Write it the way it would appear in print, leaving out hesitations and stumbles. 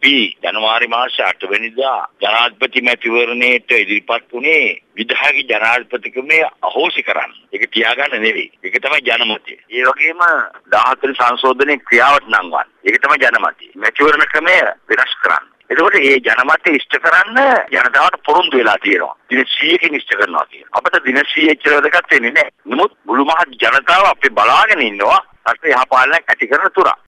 අපි ජනවාරි මාස 8 වෙනිදා ජනාධිපති මැතිවරණයට ඉදිරිපත් වුණේ විධායක ජනාධිපතිකමේ අහෝසි කරන්න. ඒක තියාගන්න නෙවෙයි. ඒක තමයි ජනමතය. ඒ වගේම 14 සංශෝධනයේ ක්‍රියාවට නංවන්න. ඒක තමයි ජනමතය. මැතිවරණ ක්‍රමය වෙනස් කරන්න. එතකොට මේ ජනමතය ඉෂ්ට කරන්න ජනතාවට පොරොන්දු වෙලා තියෙනවා. දින 100කින් ඉෂ්ට කරනවා කියන. අපිට දින 100 එච්චර වැදගත් වෙන්නේ නැහැ. නමුත් මුළු මහත් ජනතාව අපි බලාගෙන ඉන්නවා. රටේ යහපාලනයක් ඇති කරන තුරා.